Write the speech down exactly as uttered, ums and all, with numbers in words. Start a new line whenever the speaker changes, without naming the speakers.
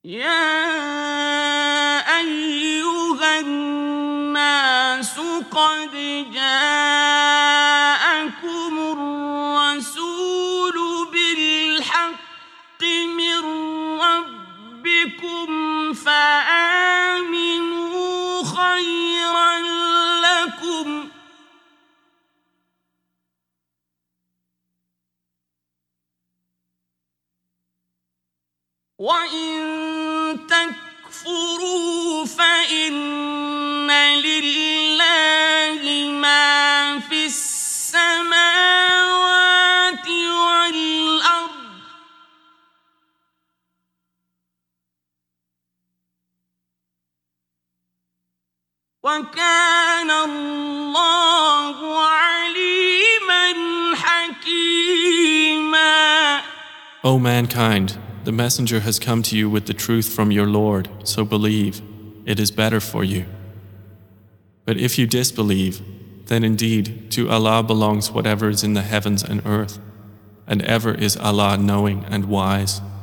يا أيها الناس قد جاءكم الرسول بالحق من ربكم فآمنوا خيرا لكم وإن تكفروا فإن لله ما في السماوات والأرض وكان الله عليما حكيما.
O mankind, the messenger has come to you with the truth from your Lord, so believe, it is better for you. But if you disbelieve, then indeed to Allah belongs whatever is in the heavens and earth, and ever is Allah knowing and wise.